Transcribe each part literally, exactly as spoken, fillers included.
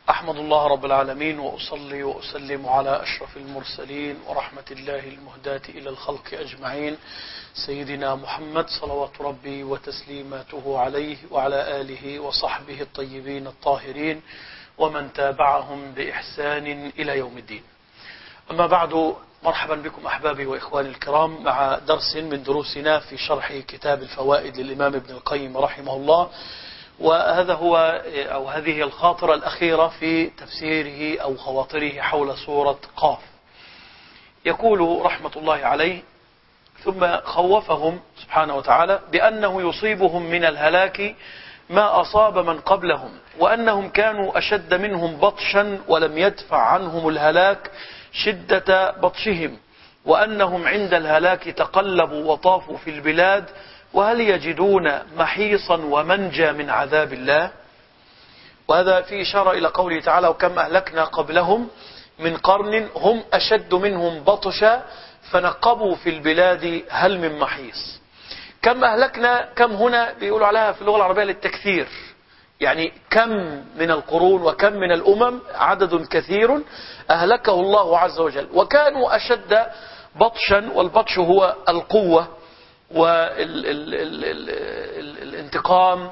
أحمد الله رب العالمين وأصلي وأسلم على أشرف المرسلين ورحمة الله المهداة إلى الخلق أجمعين سيدنا محمد صلوات ربي وتسليماته عليه وعلى آله وصحبه الطيبين الطاهرين ومن تابعهم بإحسان إلى يوم الدين. أما بعد، مرحبا بكم أحبابي وإخواني الكرام مع درس من دروسنا في شرح كتاب الفوائد للإمام ابن القيم رحمه الله. وهذا هو أو هذه الخاطرة الأخيرة في تفسيره أو خواطره حول سورة قاف. يقول رحمة الله عليه: ثم خوفهم سبحانه وتعالى بأنه يصيبهم من الهلاك ما أصاب من قبلهم، وأنهم كانوا أشد منهم بطشا ولم يدفع عنهم الهلاك شدة بطشهم، وأنهم عند الهلاك تقلبوا وطافوا في البلاد، وهل يجدون محيصا ومنجى من عذاب الله؟ وهذا في إشارة إلى قوله تعالى: وكم أهلكنا قبلهم من قرن هم أشد منهم بطشا فنقبوا في البلاد هل من محيص. كم أهلكنا، كم هنا بيقولوا عليها في اللغة العربية للتكثير، يعني كم من القرون وكم من الأمم، عدد كثير أهلكه الله عز وجل، وكانوا أشد بطشا، والبطش هو القوة والانتقام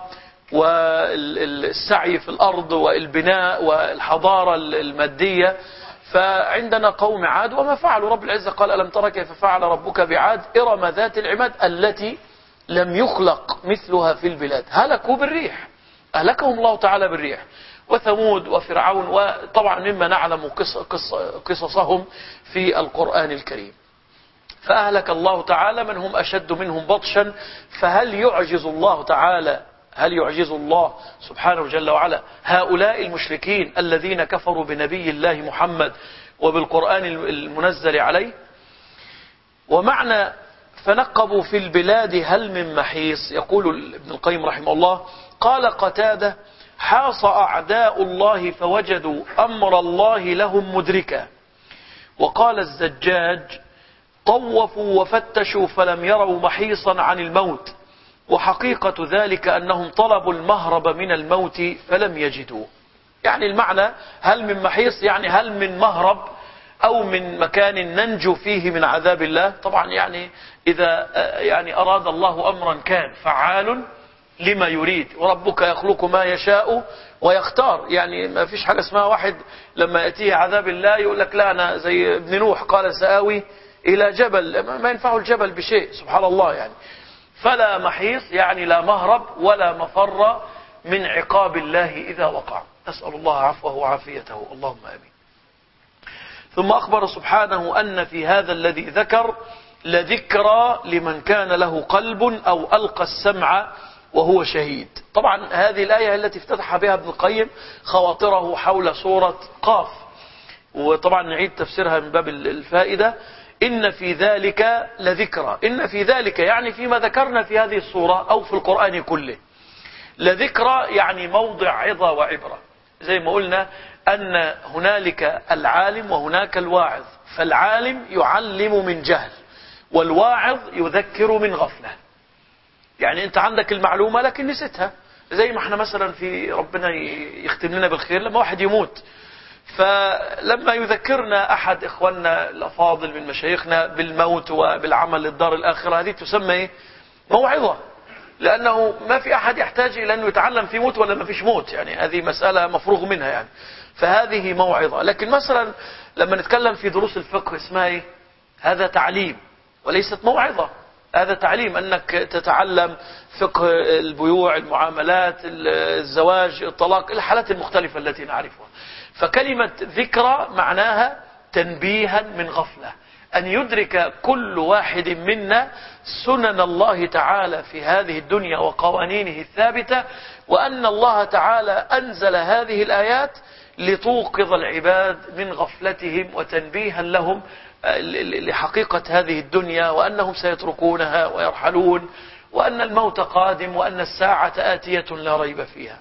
والسعي في الأرض والبناء والحضارة المادية. فعندنا قوم عاد وما فعلوا، رب العزة قال: ألم تر كيف فعل ربك بعاد إرم ذات العماد التي لم يخلق مثلها في البلاد. هلكوا بالريح، أهلكهم الله تعالى بالريح. وثمود وفرعون، وطبعا مما نعلم قص قص قصصهم في القرآن الكريم. فأهلك الله تعالى من هم أشد منهم بطشا. فهل يعجز الله تعالى هل يعجز الله سبحانه جل وعلا هؤلاء المشركين الذين كفروا بنبي الله محمد وبالقرآن المنزل عليه؟ ومعنى فنقبوا في البلاد هل من محيص، يقول ابن القيم رحمه الله: قال قتادة: حاص أعداء الله فوجدوا أمر الله لهم مدركا. وقال الزجاج: طوفوا وفتشوا فلم يروا محيصا عن الموت، وحقيقة ذلك أنهم طلبوا المهرب من الموت فلم يجدوا. يعني المعنى هل من محيص يعني هل من مهرب أو من مكان ننجو فيه من عذاب الله. طبعا يعني إذا يعني أراد الله أمرا كان فعال لما يريد، وربك يخلق ما يشاء ويختار. يعني ما فيش حاجة اسمها واحد لما يأتيه عذاب الله يقول لك لا أنا زي ابن نوح قال سآوي إلى جبل، ما ينفعه الجبل بشيء، سبحان الله. يعني فلا محيص يعني لا مهرب ولا مفر من عقاب الله إذا وقع. أسأل الله عفوه وعافيته، اللهم آمين. ثم أخبر سبحانه أن في هذا الذي ذكر لذكرى لمن كان له قلب أو ألقى السمع وهو شهيد. طبعا هذه الآية التي افتتح بها ابن القيم خواطره حول سورة قاف، وطبعا نعيد تفسيرها من باب الفائدة. إن في ذلك لذكرى، إن في ذلك يعني فيما ذكرنا في هذه السورة أو في القرآن كله. لذكرى يعني موضع عظة وعبرة، زي ما قلنا أن هنالك العالم وهناك الواعظ، فالعالم يعلم من جهل والواعظ يذكر من غفلة. يعني أنت عندك المعلومة لكن نسيتها، زي ما احنا مثلا في ربنا يختم لنا بالخير لما واحد يموت، فلما يذكرنا أحد إخواننا الأفاضل من مشايخنا بالموت وبالعمل للدار الآخرة، هذه تسمى إيه؟ موعظة، لأنه ما في أحد يحتاج إلى أنه يتعلم في موت ولا ما فيش موت، يعني هذه مسألة مفروغ منها يعني. فهذه موعظة. لكن مثلا لما نتكلم في دروس الفقه اسمها إيه؟ هذا تعليم وليست موعظة. هذا تعليم، أنك تتعلم فقه البيوع، المعاملات، الزواج، الطلاق، الحالات المختلفة التي نعرفها. فكلمة ذكرى معناها تنبيها من غفلة، أن يدرك كل واحد منا سنن الله تعالى في هذه الدنيا وقوانينه الثابتة، وأن الله تعالى أنزل هذه الآيات لتوقظ العباد من غفلتهم وتنبيها لهم لحقيقة هذه الدنيا، وأنهم سيتركونها ويرحلون، وأن الموت قادم، وأن الساعة آتية لا ريب فيها.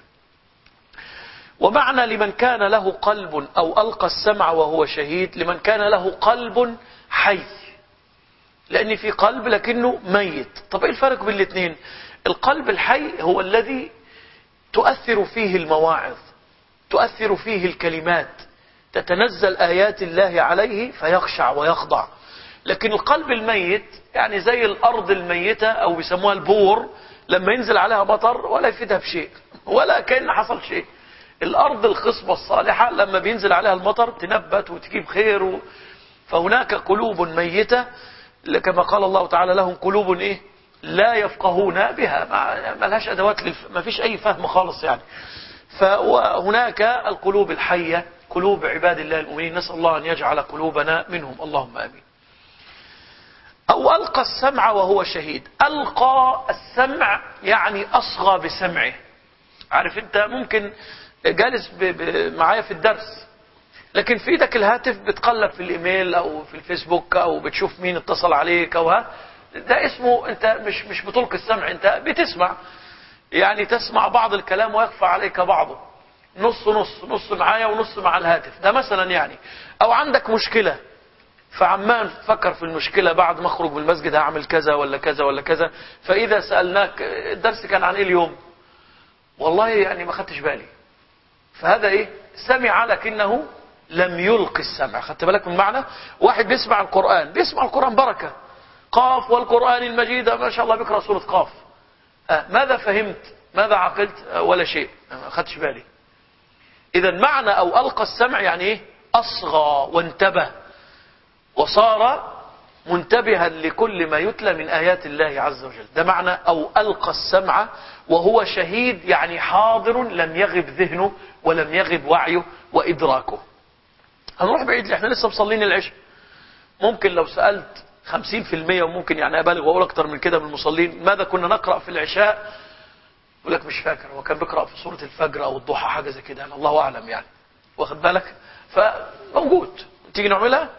ومعنى لمن كان له قلب أو ألقى السمع وهو شهيد، لمن كان له قلب حي، لأن في قلب لكنه ميت. طب إيه الفرق بين الاثنين؟ القلب الحي هو الذي تؤثر فيه المواعظ، تؤثر فيه الكلمات، تتنزل آيات الله عليه فيخشع ويخضع. لكن القلب الميت يعني زي الأرض الميتة أو بيسموها البور، لما ينزل عليها مطر ولا يفيدها بشيء ولا كأن حصل شيء. الأرض الخصبة الصالحة لما بينزل عليها المطر تنبت وتجيب خير و... فهناك قلوب ميتة كما قال الله تعالى لهم قلوب إيه؟ لا يفقهون بها، ما لهاش أدوات للف... ما فيش أي فهم خالص يعني. فهناك القلوب الحية قلوب عباد الله المؤمنين، نسأل الله أن يجعل قلوبنا منهم، اللهم آمين. أو ألقى السمع وهو شهيد. ألقى السمع يعني أصغى بسمعه. عارف أنت ممكن جالس ب... ب... معايا في الدرس، لكن في ايدك الهاتف بتقلب في الايميل او في الفيسبوك او بتشوف مين اتصل عليك او ها، ده اسمه انت مش مش بتلقي السمع، انت بتسمع. يعني تسمع بعض الكلام ويخفى عليك بعضه، نص نص نص معايا ونص مع الهاتف ده مثلا يعني. او عندك مشكلة فعمان تفكر في المشكلة، بعد ما اخرج من المسجد هعمل كذا ولا كذا ولا كذا، فاذا سألناك الدرس كان عن ايه اليوم، والله يعني ما خدتش بالي. فهذا ايه؟ سمع لكنه لم يلقي السمع. خدت بالك من معنى؟ واحد بيسمع القرآن، بيسمع القرآن بركة، قاف والقرآن المجيد ما شاء الله بيقرأ سورة قاف، آه ماذا فهمت؟ ماذا عقلت؟ آه ولا شيء، ما خدتش بالي. إذا معنى أو ألقى السمع يعني إيه؟ أصغى وانتبه وصار منتبها لكل ما يتلى من آيات الله عز وجل. ده معنى أو ألقى السمع وهو شهيد، يعني حاضر لم يغب ذهنه ولم يغب وعيه وإدراكه. هنروح بعيد، احنا لسه مصلين العشاء. ممكن لو سألت خمسين في المية وممكن يعني أبالغ وأقول أكتر من كده من المصلين ماذا كنا نقرأ في العشاء، يقول لك مش فاكر، هو كان بيقرأ في سورة الفجر أو الضحى حاجة زي كده، الله أعلم يعني، واخد بالك؟ فموجود، تيجي نعملها.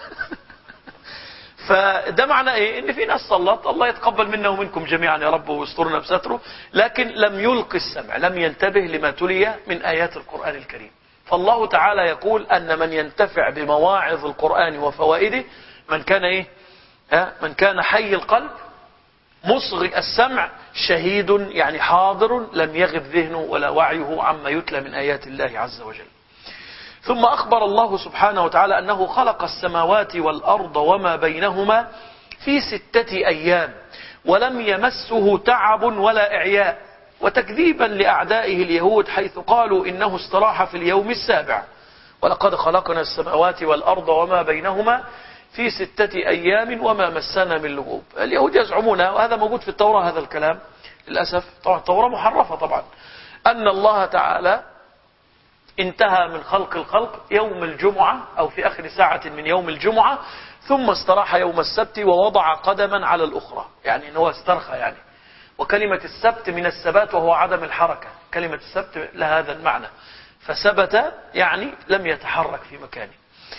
فده معنى ايه؟ ان في ناس صلت، الله يتقبل منا ومنكم جميعا يا رب ويسترنا بستره، لكن لم يلقي السمع، لم ينتبه لما تلي من آيات القرآن الكريم. فالله تعالى يقول أن من ينتفع بمواعظ القرآن وفوائده من كان ايه؟ ها؟ من كان حي القلب مصغي السمع شهيد، يعني حاضر لم يغب ذهنه ولا وعيه عما يتلى من آيات الله عز وجل. ثم أخبر الله سبحانه وتعالى أنه خلق السماوات والأرض وما بينهما في ستة أيام ولم يمسه تعب ولا إعياء، وتكذيبا لأعدائه اليهود حيث قالوا إنه استراح في اليوم السابع. ولقد خلقنا السماوات والأرض وما بينهما في ستة أيام وما مسنا من لغوب. اليهود يزعمون، وهذا موجود في التوراة هذا الكلام للأسف، طبعا التوراة محرفة طبعا، أن الله تعالى انتهى من خلق الخلق يوم الجمعة أو في آخر ساعة من يوم الجمعة، ثم استراح يوم السبت ووضع قدما على الأخرى، يعني أنه استرخى يعني. وكلمة السبت من السبات وهو عدم الحركة، كلمة السبت لها هذا المعنى، فسبت يعني لم يتحرك في مكانه.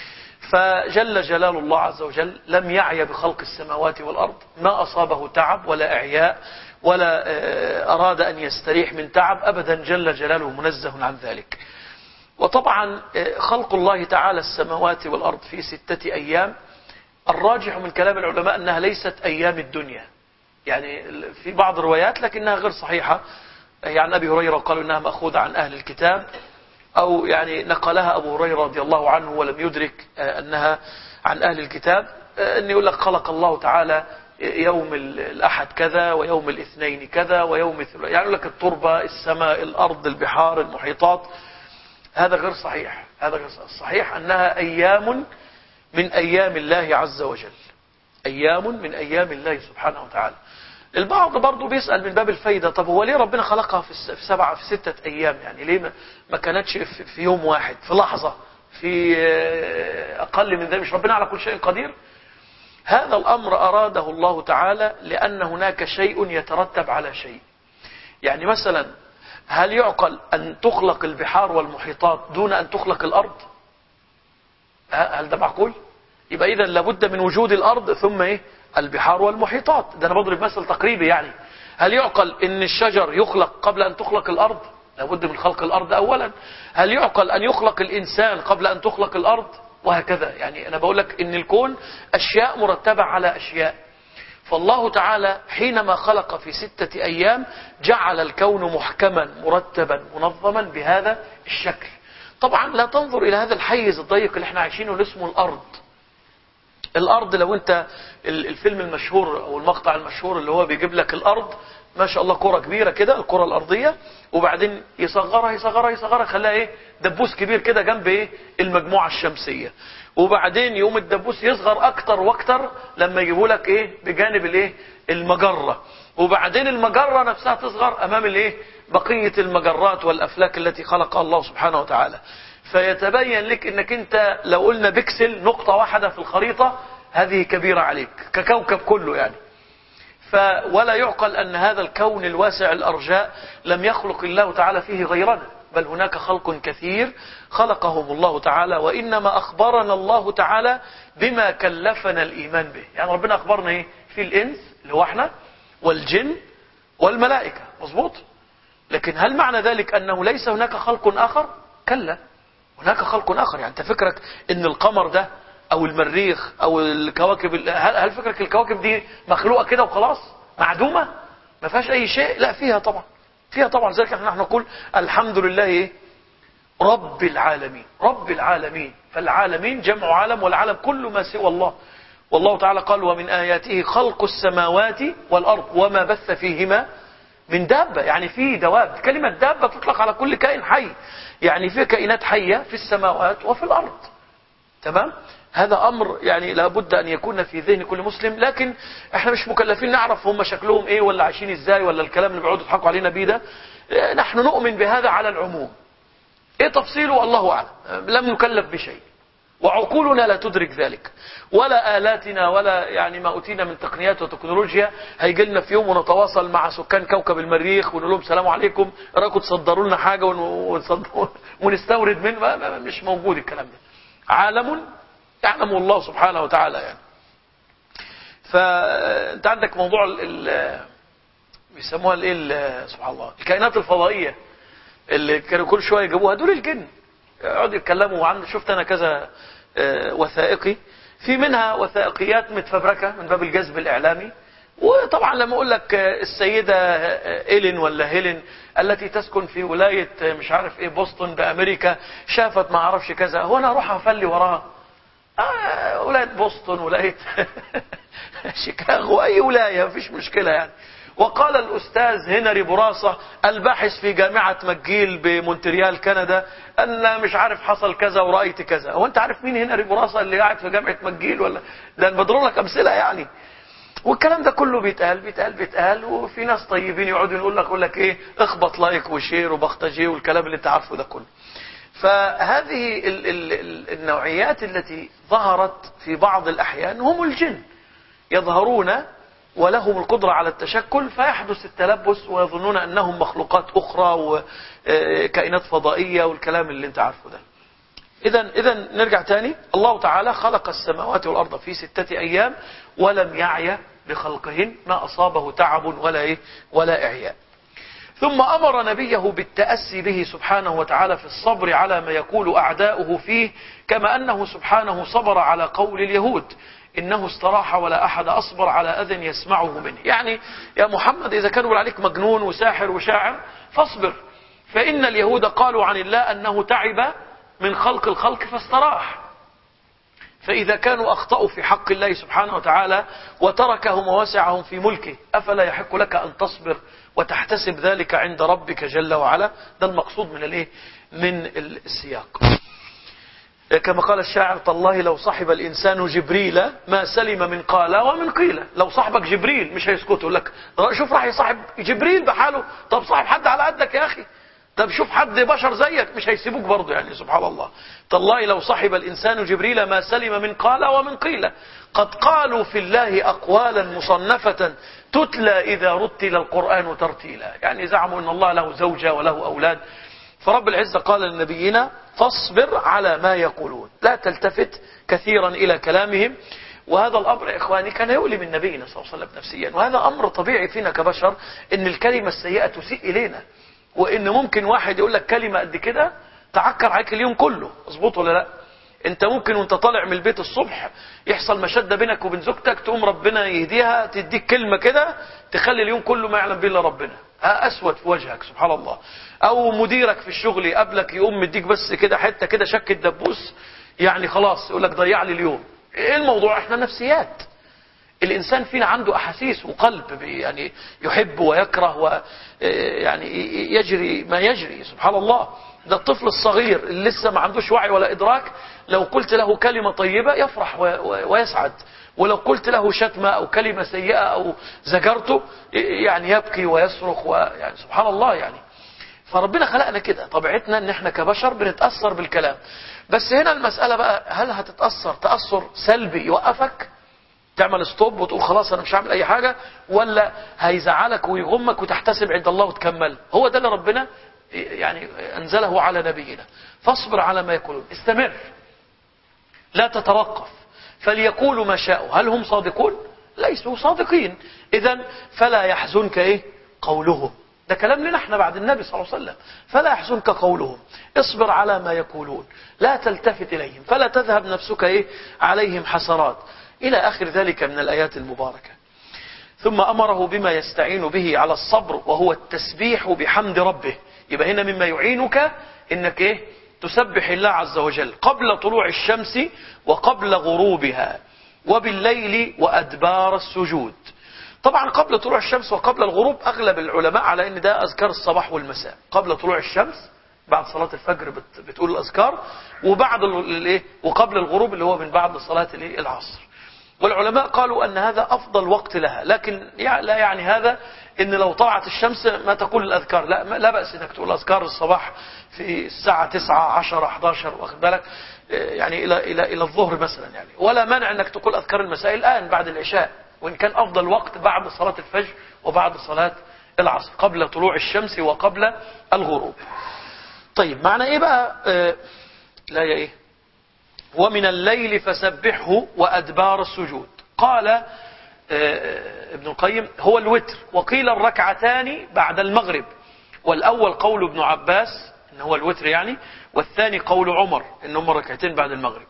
فجل جلال الله عز وجل لم يعي بخلق السماوات والأرض، ما أصابه تعب ولا إعياء ولا أراد أن يستريح من تعب أبدا، جل جلاله منزه عن ذلك. وطبعا خلق الله تعالى السماوات والأرض في ستة أيام، الراجح من كلام العلماء أنها ليست أيام الدنيا، يعني في بعض الروايات لكنها غير صحيحة. يعني أبي هريرة قالوا إنها مأخوذة عن أهل الكتاب، أو يعني نقلها أبو هريرة رضي الله عنه ولم يدرك أنها عن أهل الكتاب، أن يقول لك خلق الله تعالى يوم الأحد كذا ويوم الاثنين كذا ويوم الثلاثاء، يعني يقول لك التربة السماء الأرض البحار المحيطات. هذا غير صحيح، هذا غير صحيح. أنها أيام من أيام الله عز وجل، أيام من أيام الله سبحانه وتعالى. البعض برضو بيسأل من باب الفايدة، طب هو ليه ربنا خلقها في سبعة في ستة أيام؟ يعني ليه ما كانتش في يوم واحد، في لحظة، في أقل من ذلك؟ مش ربنا على كل شيء قدير؟ هذا الأمر أراده الله تعالى لأن هناك شيء يترتب على شيء. يعني مثلا هل يعقل أن تخلق البحار والمحيطات دون أن تخلق الأرض؟ هل ده معقول؟ يبقى إذا لابد من وجود الأرض ثم إيه؟ البحار والمحيطات. ده أنا بضرب مثل تقريبي يعني. هل يعقل أن الشجر يخلق قبل أن تخلق الأرض؟ لابد من خلق الأرض أولا. هل يعقل أن يخلق الإنسان قبل أن تخلق الأرض؟ وهكذا. يعني أنا بقول لك أن الكون أشياء مرتبة على أشياء. فالله تعالى حينما خلق في ستة أيام جعل الكون محكما مرتبا منظما بهذا الشكل. طبعا لا تنظر إلى هذا الحيز الضيق اللي احنا عايشينه اللي اسمه الأرض. الأرض لو أنت الفيلم المشهور أو المقطع المشهور اللي هو بيجيب لك الأرض ما شاء الله كرة كبيرة كده، الكرة الأرضية، وبعدين يصغرها يصغرها يصغرها خلاها إيه دبوس كبير كده جنب إيه المجموعة الشمسية، وبعدين يقوم الدبوس يصغر أكتر وأكتر لما يجيبوا لك إيه بجانب الإيه المجرة، وبعدين المجرة نفسها تصغر أمام الإيه بقية المجرات والأفلاك التي خلقها الله سبحانه وتعالى. فيتبين لك انك انت لو قلنا بكسل نقطة واحدة في الخريطة هذه كبيرة عليك ككوكب كله يعني. ف ولا يعقل ان هذا الكون الواسع الارجاء لم يخلق الله تعالى فيه غيرنا، بل هناك خلق كثير خلقهم الله تعالى، وانما اخبرنا الله تعالى بما كلفنا الايمان به. يعني ربنا اخبرنا ايه في الانس اللي هو احنا والجن والملائكة، مظبوط. لكن هل معنى ذلك انه ليس هناك خلق اخر؟ كلا، هناك خلق آخر. يعني أنت فكرك إن القمر ده أو المريخ أو الكواكب، هل فكرك الكواكب دي مخلوقة كده وخلاص معدومة ما فيهاش أي شيء؟ لا، فيها طبعا، فيها طبعا. ذلك احنا نقول الحمد لله إيه؟ رب العالمين، رب العالمين. فالعالمين جمع عالم، والعالم كل ما سوى الله. والله تعالى قال ومن آياته خلق السماوات والأرض وما بث فيهما من دابة. يعني في دواب، كلمة دابة تطلق على كل كائن حي، يعني في كائنات حية في السماوات وفي الأرض. تمام؟ هذا أمر يعني لابد أن يكون في ذهن كل مسلم، لكن احنا مش مكلفين نعرف هم شكلهم ايه ولا عايشين ازاي ولا الكلام اللي بيقعدوا يضحكوا علينا بيه ده. نحن نؤمن بهذا على العموم. ايه تفصيله الله أعلم، لم نكلف بشيء، وعقولنا لا تدرك ذلك، ولا آلاتنا ولا يعني ما أوتينا من تقنيات وتكنولوجيا هيجي لنا في يوم ونتواصل مع سكان كوكب المريخ ونقول لهم السلام عليكم راكم تصدروا لنا حاجة ونستورد منه. مش موجود الكلام ده. عالم يعلم الله سبحانه وتعالى يعني. فأنت عندك موضوع ال بيسموها الايه سبحان الله الكائنات الفضائية اللي كانوا كل شوية يجيبوها، دول الجن يقعدوا يتكلموا عنه. شفت أنا كذا وثائقي، في منها وثائقيات متفبركة من باب الجذب الإعلامي. وطبعا لما أقول لك السيدة إيلين ولا هيلين التي تسكن في ولاية مش عارف إيه بوسطن بأمريكا شافت ما أعرفش كذا، هو أنا أروح أفلي وراها؟ آه ولاية بوسطن، ولاية شيكاغو، أي ولاية مفيش مشكلة يعني. وقال الأستاذ هنري براسة الباحث في جامعة ماجيل بمونتريال كندا أن مش عارف حصل كذا ورأيت كذا. هو أنت عارف مين هنري براسة اللي قاعد في جامعة ماجيل ولا ده؟ أنا بضرب لك أمثلة يعني. والكلام ده كله بيتقال بيتقال بيتقال وفي ناس طيبين يقعدوا يقول لك يقول لك إيه اخبط لايك وشير وبختجي والكلام اللي أنت عارفه ده كله. فهذه ال ال ال النوعيات التي ظهرت في بعض الأحيان هم الجن، يظهرون ولهم القدرة على التشكل، فيحدث التلبس ويظنون أنهم مخلوقات أخرى وكائنات فضائية والكلام اللي انت عارفه ده. إذن إذن نرجع تاني، الله تعالى خلق السماوات والأرض في ستة أيام ولم يعي بخلقهن، ما أصابه تعب ولا إيه ولا إعياء. ثم أمر نبيه بالتأسي به سبحانه وتعالى في الصبر على ما يقول أعداؤه فيه، كما أنه سبحانه صبر على قول اليهود إنه استراح ولا أحد أصبر على أذن يسمعه منه. يعني يا محمد إذا كانوا عليك مجنون وساحر وشاعر فاصبر، فإن اليهود قالوا عن الله أنه تعب من خلق الخلق فاستراح. فإذا كانوا أخطأوا في حق الله سبحانه وتعالى وتركهم ووسعهم في ملكه، أفلا يحق لك أن تصبر وتحتسب ذلك عند ربك جل وعلا؟ ده المقصود من الايه من السياق. كما قال الشاعر تالله لو صحب الإنسان جبريل ما سلم من قال ومن قيل. لو صاحبك جبريل مش هيسكتوا لك، شوف راح يصاحب جبريل بحاله، طب صاحب حد على قدك يا أخي، طب شوف حد بشر زيك مش هيسيبوك برضه يعني. سبحان الله. تالله لو صحب الإنسان جبريل ما سلم من قال ومن قيل قد قالوا في الله أقوالا مصنفة تتلى إذا رتل القرآن ترتيلا. يعني زعموا أن الله له زوجة وله أولاد. فرب العزة قال لنبينا فاصبر على ما يقولون، لا تلتفت كثيرا إلى كلامهم. وهذا الأمر يا إخواني كان يؤلم من نبينا صلى الله عليه وسلم نفسيا، وهذا أمر طبيعي فينا كبشر، إن الكلمة السيئة تسيء إلينا، وإن ممكن واحد يقول لك كلمة قد كده تعكر عليك اليوم كله. اظبط ولا لا؟ انت ممكن وانت طالع من البيت الصبح يحصل مشادة بينك وبين زوجتك، تقوم ربنا يهديها تديك كلمة كده تخلي اليوم كله ما يعلم به الا ربنا. أسود في وجهك سبحان الله، أو مديرك في الشغل يقابلك يقوم مديك بس كده حتة كده شك الدبوس، يعني خلاص يقول لك ضيع لي اليوم. إيه الموضوع؟ إحنا نفسيات، الإنسان فينا عنده أحاسيس وقلب، يعني يحب ويكره ويعني يجري ما يجري سبحان الله. ده الطفل الصغير اللي لسه ما عندوش وعي ولا إدراك، لو قلت له كلمة طيبة يفرح ويسعد، ولو قلت له شتمة أو كلمة سيئة أو زجرته يعني يبكي ويصرخ، ويعني سبحان الله. يعني فربنا خلقنا كده، طبيعتنا ان احنا كبشر بنتأثر بالكلام. بس هنا المسألة بقى، هل هتتأثر تأثر سلبي يوقفك تعمل ستوب وتقول خلاص انا مش هعمل اي حاجة، ولا هيزعلك ويغمك وتحتسب عند الله وتكمل؟ هو ده اللي ربنا يعني انزله على نبينا. فاصبر على ما يقولون، استمر لا تتوقف، فليقولوا ما شاءوا. هل هم صادقون؟ ليسوا صادقين. اذا فلا يحزنك ايه قولهم، ده كلام لنا احنا بعد النبي صلى الله عليه وسلم. فلا يحزنك قولهم، اصبر على ما يقولون، لا تلتفت اليهم، فلا تذهب نفسك ايه عليهم حسرات، الى اخر ذلك من الايات المباركة. ثم امره بما يستعين به على الصبر، وهو التسبيح بحمد ربه. يبقى هنا مما يعينك انك ايه تسبح الله عز وجل قبل طلوع الشمس وقبل غروبها وبالليل وأدبار السجود. طبعا قبل طلوع الشمس وقبل الغروب أغلب العلماء على أن ده أذكار الصباح والمساء. قبل طلوع الشمس بعد صلاة الفجر بتقول الأذكار، وبعد الايه وقبل الغروب اللي هو من بعد صلاة العصر. والعلماء قالوا أن هذا أفضل وقت لها، لكن لا يعني هذا إن لو طلعت الشمس ما تقول الأذكار، لا لا بأس إنك تقول أذكار الصباح في الساعة تسعة عشرة أحد عشر واخد بالك، يعني إلى إلى إلى الظهر مثلا يعني، ولا مانع إنك تقول أذكار المساء الآن بعد العشاء، وإن كان أفضل وقت بعد صلاة الفجر وبعد صلاة العصر قبل طلوع الشمس وقبل الغروب. طيب معنى إيه بقى آه لا يا إيه ومن الليل فسبحه وأدبار السجود؟ قال ابن القيم هو الوتر، وقيل الركعتان بعد المغرب، والأول قول ابن عباس إن هو الوتر يعني، والثاني قول عمر إن هم ركعتين بعد المغرب.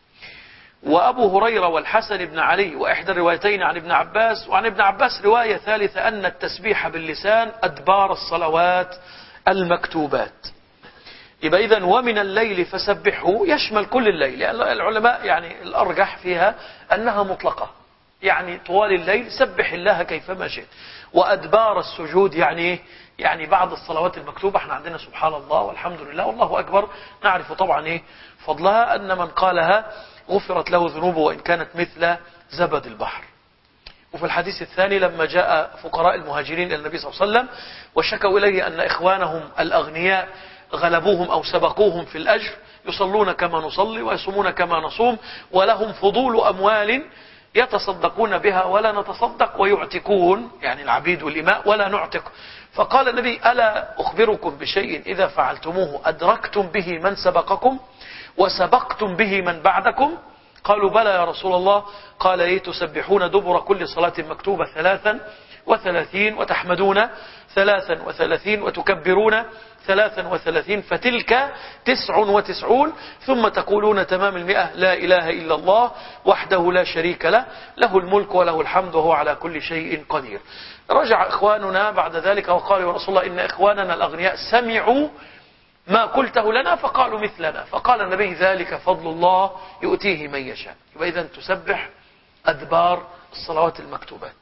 وأبو هريرة والحسن بن علي وإحدى الروايتين عن ابن عباس، وعن ابن عباس رواية ثالثة أن التسبيح باللسان أدبار الصلوات المكتوبات. يبقى إذن ومن الليل فسبحه يشمل كل الليل، يعني العلماء يعني الأرجح فيها أنها مطلقة، يعني طوال الليل سبح الله كيفما شئت. وأدبار السجود يعني يعني بعد الصلوات المكتوبة. احنا عندنا سبحان الله والحمد لله والله أكبر، نعرف طبعا ايه فضلها، أن من قالها غفرت له ذنوبه وإن كانت مثل زبد البحر. وفي الحديث الثاني لما جاء فقراء المهاجرين إلى النبي صلى الله عليه وسلم وشكوا إليه أن إخوانهم الأغنياء غلبوهم أو سبقوهم في الأجر، يصلون كما نصلي ويصومون كما نصوم، ولهم فضول أموال يتصدقون بها ولا نتصدق، ويعتقون يعني العبيد والإماء ولا نعتق. فقال النبي ألا أخبركم بشيء إذا فعلتموه أدركتم به من سبقكم وسبقتم به من بعدكم؟ قالوا بلى يا رسول الله. قال إيه تسبحون دبر كل صلاة مكتوبة ثلاثا وثلاثين، وتحمدون ثلاثا وثلاثين، وتكبرون ثلاثا وثلاثين، فتلك تسع وتسعون، ثم تقولون تمام المئة لا إله إلا الله وحده لا شريك له، له الملك وله الحمد وهو على كل شيء قدير. رجع إخواننا بعد ذلك وقالوا يا رسول الله إن إخواننا الأغنياء سمعوا ما قلته لنا فقالوا مثلنا، فقال النبي ذلك فضل الله يؤتيه من يشاء. يبقى إذن تسبح أدبار الصلوات المكتوبات.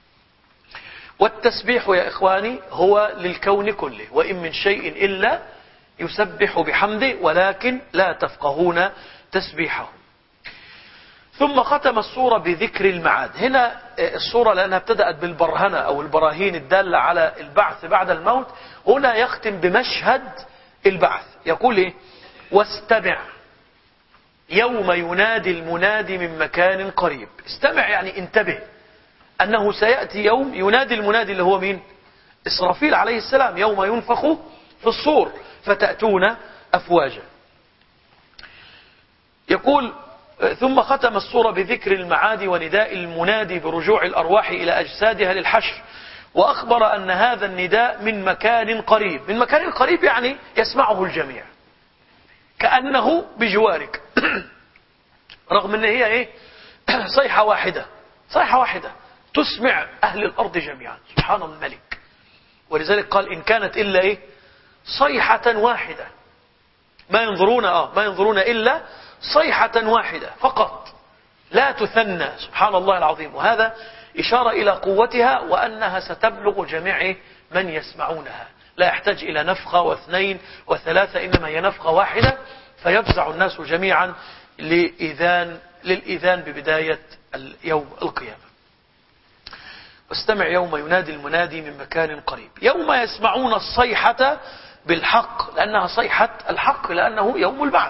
والتسبيح يا إخواني هو للكون كله، وإن من شيء إلا يسبح بحمده ولكن لا تفقهون تسبيحه. ثم ختم السورة بذكر المعاد. هنا السورة لأنها ابتدأت بالبرهنة أو البراهين الدالة على البعث بعد الموت، هنا يختم بمشهد البعث. يقول إيه واستمع يوم ينادي المنادي من مكان قريب. استمع يعني انتبه أنه سيأتي يوم ينادي المنادي اللي هو مين؟ إسرافيل عليه السلام، يوم ينفخ في الصور فتأتون أفواجا. يقول ثم ختم السورة بذكر المعاد ونداء المنادي برجوع الأرواح إلى أجسادها للحشر، وأخبر أن هذا النداء من مكان قريب. من مكان قريب يعني يسمعه الجميع كأنه بجوارك رغم أن هي إيه صيحة واحدة، صيحة واحدة تسمع أهل الأرض جميعا. سبحان الملك ولذلك قال إن كانت إلا إيه صيحة واحدة، ما ينظرون آه ما ينظرون إلا صيحة واحدة فقط لا تثنى. سبحان الله العظيم. وهذا إشارة إلى قوتها وأنها ستبلغ جميع من يسمعونها، لا يحتاج إلى نفخة واثنين وثلاثة، إنما هي نفخة واحدة فيفزع الناس جميعا لإذان للإذان ببداية يوم القيامة. واستمع يوم ينادي المنادي من مكان قريب، يوم يسمعون الصيحة بالحق، لأنها صيحة الحق، لأنه يوم البعث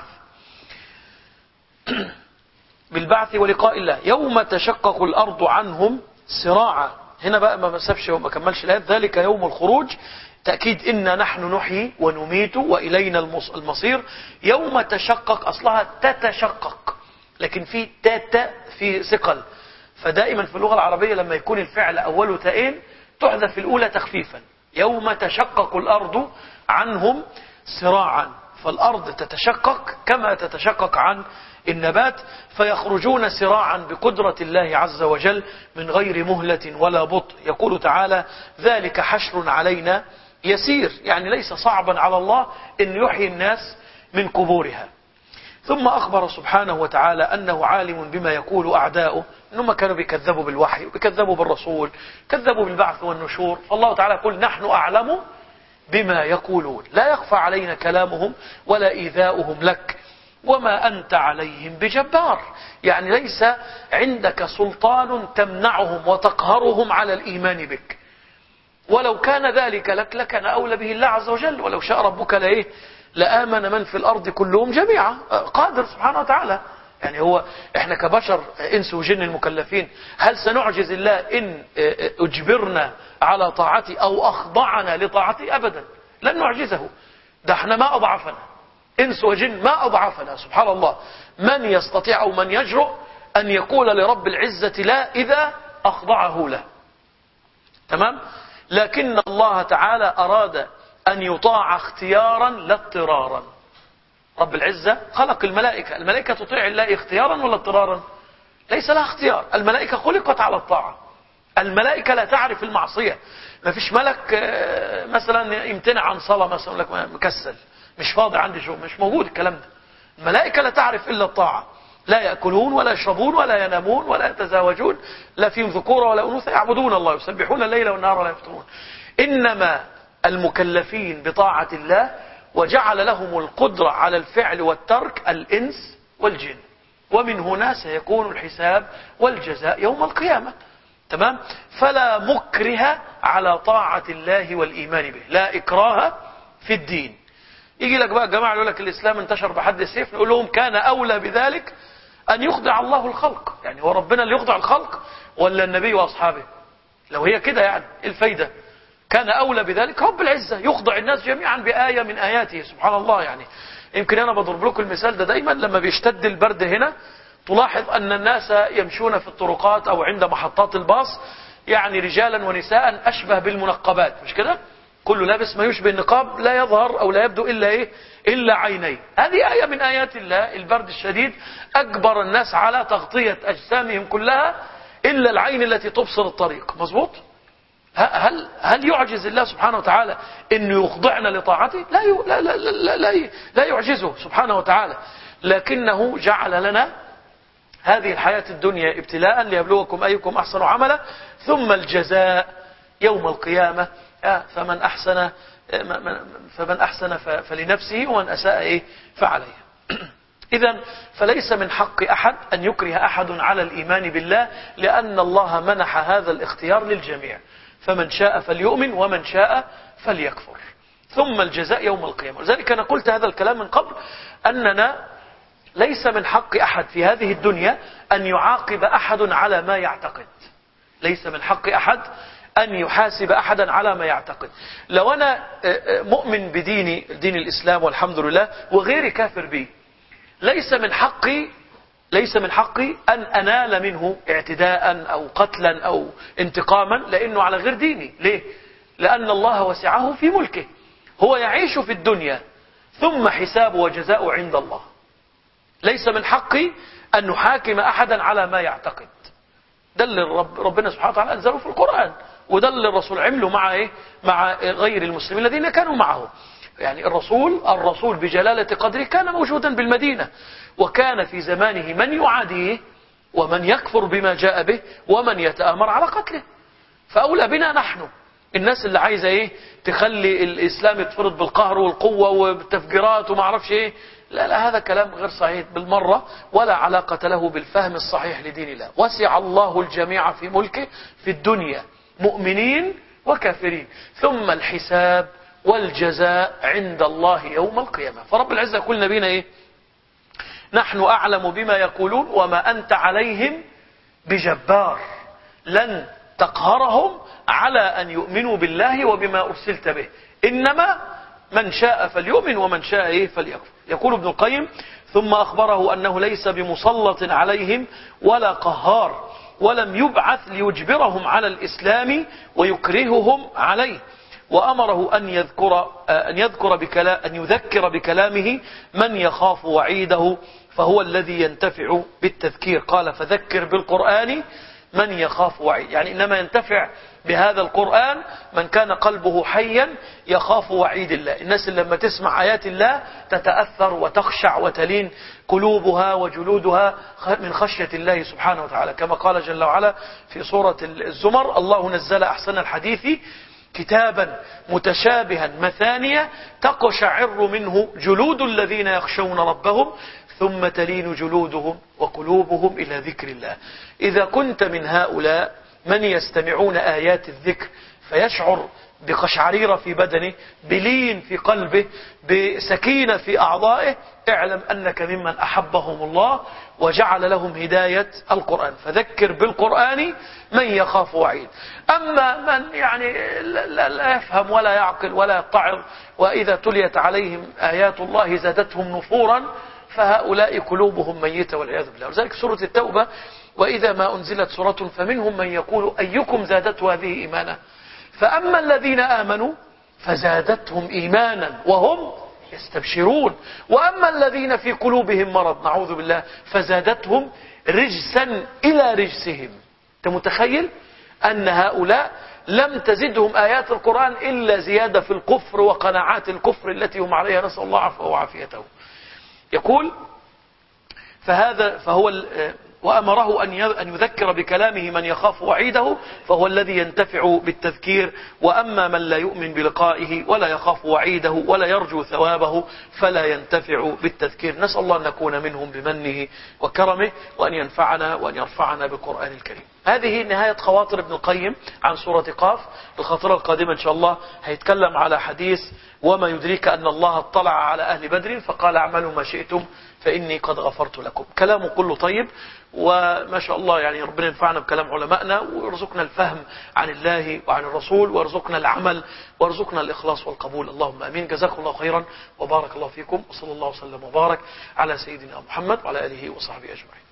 بالبعث ولقاء الله. يوم تشقق الأرض عنهم سراعا، هنا بقى ما مسبش وما كملش الآيات، ذلك يوم الخروج، تأكيد إنا نحن نحيي ونميت وإلينا المصير. يوم تشقق أصلها تتشقق، لكن في تاتا في ثقل، فدائما في اللغة العربية لما يكون الفعل أوله تاءين تحذف الأولى تخفيفا. يوم تشقق الأرض عنهم سراعا، فالأرض تتشقق كما تتشقق عن النبات، فيخرجون سراعا بقدرة الله عز وجل من غير مهلة ولا بطء. يقول تعالى ذلك حشر علينا يسير، يعني ليس صعبا على الله أن يحيي الناس من قبورها. ثم أخبر سبحانه وتعالى أنه عالم بما يقول أعداؤه، أنهم كانوا بيكذبوا بالوحي وبيكذبوا بالرسول، كذبوا بالبعث والنشور، فالله تعالى يقول نحن أعلم بما يقولون، لا يخفى علينا كلامهم ولا إيذاؤهم لك وما أنت عليهم بجبار، يعني ليس عندك سلطان تمنعهم وتقهرهم على الإيمان بك، ولو كان ذلك لك لكان أولى به الله عز وجل، ولو شاء ربك لإيه لآمن من في الأرض كلهم جميعا، قادر سبحانه وتعالى. يعني هو إحنا كبشر إنس وجن المكلفين هل سنعجز الله إن أجبرنا على طاعته أو أخضعنا لطاعته؟ أبدا لن نعجزه، ده احنا ما أضعفنا، إنس وجن ما أضعفنا. سبحان الله، من يستطيع أو من يجرؤ أن يقول لرب العزة لا إذا أخضعه له؟ تمام. لكن الله تعالى أراد أن يطاع اختيارا لا اضطرارا. رب العزة خلق الملائكة، الملائكة تطيع الله اختيارا ولا اضطرارا؟ ليس لها اختيار، الملائكة خلقت على الطاعة، الملائكة لا تعرف المعصية. ما فيش ملك مثلا يمتنع عن صلاة مثلا لك مكسل مش فاضي عندي شو، مش موجود الكلام ده. الملائكة لا تعرف إلا الطاعة، لا يأكلون ولا يشربون ولا ينامون ولا يتزاوجون، لا فيهم ذكورة ولا أنوثة، يعبدون الله يسبحون الليل والنهار لا يفترون. إنما المكلفين بطاعة الله وجعل لهم القدرة على الفعل والترك الإنس والجن، ومن هنا سيكون الحساب والجزاء يوم القيامة. تمام. فلا مكره على طاعة الله والإيمان به، لا إكراه في الدين. يجي لك بقى جماعة يقول لك الإسلام انتشر بحد السيف، نقول لهم كان أولى بذلك أن يخضع الله الخلق، يعني هو ربنا اللي يخضع الخلق ولا النبي وأصحابه؟ لو هي كده يعني الفايدة، كان أولى بذلك رب العزة يخضع الناس جميعا بآية من آياته. سبحان الله. يعني يمكن أنا بضرب لكم المثال ده دايما، لما بيشتد البرد هنا تلاحظ أن الناس يمشون في الطرقات أو عند محطات الباص، يعني رجالا ونساء أشبه بالمنقبات، مش كده؟ كله لابس ما يشبه النقاب، لا يظهر أو لا يبدو إلا إيه إلا عينيه. هذه آية من آيات الله. البرد الشديد أجبر الناس على تغطية أجسامهم كلها إلا العين التي تبصر الطريق. مظبوط؟ هل هل يعجز الله سبحانه وتعالى إنه يخضعنا لطاعته؟ لا لا لا لا لا, لا يعجزه سبحانه وتعالى، لكنه جعل لنا هذه الحياة الدنيا ابتلاء ليبلوكم أيكم أحسن عملا، ثم الجزاء يوم القيامة. فمن أحسن فمن أحسن فلنفسه ومن أساء إيه فعليه. إذن فليس من حق أحد أن يكره أحد على الإيمان بالله، لأن الله منح هذا الاختيار للجميع، فمن شاء فليؤمن ومن شاء فليكفر. ثم الجزاء يوم القيامة. لذلك أنا قلت هذا الكلام من قبل، أننا ليس من حق أحد في هذه الدنيا أن يعاقب أحد على ما يعتقد، ليس من حق أحد أن يحاسب أحدا على ما يعتقد. لو أنا مؤمن بديني دين الإسلام والحمد لله وغيري كافر به، ليس من حقي ليس من حقي أن أنال منه اعتداء أو قتلا أو انتقاما لأنه على غير ديني. ليه؟ لأن الله وسعه في ملكه، هو يعيش في الدنيا ثم حسابه وجزاؤه عند الله. ليس من حقي أن نحاكم أحدا على ما يعتقد. ده اللي رب ربنا سبحانه وتعالى أنزله في القرآن، وده اللي الرسول عمله مع إيه؟ مع غير المسلمين الذين كانوا معه. يعني الرسول الرسول بجلالة قدره كان موجودا بالمدينة، وكان في زمانه من يعاديه ومن يكفر بما جاء به ومن يتآمر على قتله. فأولى بنا نحن الناس اللي عايزة ايه تخلي الإسلام يتفرض بالقهر والقوة والتفجيرات وما اعرفش ايه. لا لا، هذا كلام غير صحيح بالمرة، ولا علاقة له بالفهم الصحيح لدين الله. وسع الله الجميع في ملكه في الدنيا مؤمنين وكافرين، ثم الحساب والجزاء عند الله يوم القيامة. فرب العزة يقول نبينا ايه؟ نحن أعلم بما يقولون وما أنت عليهم بجبار، لن تقهرهم على أن يؤمنوا بالله وبما أرسلت به، إنما من شاء فليؤمن ومن شاء إيه فليكفر. يقول ابن القيم: ثم أخبره أنه ليس بمسلط عليهم ولا قهار، ولم يبعث ليجبرهم على الإسلام ويكرههم عليه، وأمره أن يذكر أن يذكر بكلام أن يذكر بكلامه من يخاف وعيده، فهو الذي ينتفع بالتذكير. قال: فذكر بالقرآن من يخاف وعيد، يعني إنما ينتفع بهذا القرآن من كان قلبه حيا يخاف وعيد الله. الناس اللي لما تسمع آيات الله تتأثر وتخشع وتلين قلوبها وجلودها من خشية الله سبحانه وتعالى، كما قال جل وعلا في سورة الزمر: الله نزل أحسن الحديث كتابا متشابها مثانية تقشعر منه جلود الذين يخشون ربهم ثم تلين جلودهم وقلوبهم إلى ذكر الله. إذا كنت من هؤلاء من يستمعون آيات الذكر فيشعر بقشعريرة في بدنه، بلين في قلبه، بسكينة في أعضائه، اعلم أنك ممن أحبهم الله وجعل لهم هداية القرآن. فذكر بالقرآن من يخاف وعيد. أما من يعني لا يفهم ولا يعقل ولا يتعظ، وإذا تليت عليهم آيات الله زادتهم نفورا، فهؤلاء قلوبهم ميتة والعياذ بالله. ولذلك سورة التوبة: وإذا ما أنزلت سورة فمنهم من يقول أيكم زادته هذه إيمانا، فأما الذين آمنوا فزادتهم إيمانا وهم يستبشرون، وأما الذين في قلوبهم مرض نعوذ بالله فزادتهم رجسا إلى رجسهم. أنت متخيل أن هؤلاء لم تزدهم آيات القرآن إلا زيادة في الكفر وقناعات الكفر التي هم عليها، نسأل الله عفوه وعافيته. يقول: فهذا فهو وأمره أن يذكر بكلامه من يخاف وعيده، فهو الذي ينتفع بالتذكير. وأما من لا يؤمن بلقائه ولا يخاف وعيده ولا يرجو ثوابه فلا ينتفع بالتذكير. نسأل الله أن نكون منهم بمنه وكرمه، وأن ينفعنا وأن يرفعنا بالقرآن الكريم. هذه نهاية خواطر ابن القيم عن سورة قاف. الخاطرة القادمة إن شاء الله هيتكلم على حديث: وما يدريك أن الله اطلع على أهل بدر فقال اعملوا ما شئتم فإني قد غفرت لكم. كلامه كله طيب، وما شاء الله يعني ربنا ينفعنا بكلام علمائنا ويرزقنا الفهم عن الله وعن الرسول، ويرزقنا العمل ويرزقنا الإخلاص والقبول. اللهم أمين. جزاكم الله خيرا وبارك الله فيكم، وصلى الله وسلم وبارك على سيدنا محمد وعلى آله وصحبه أجمعين.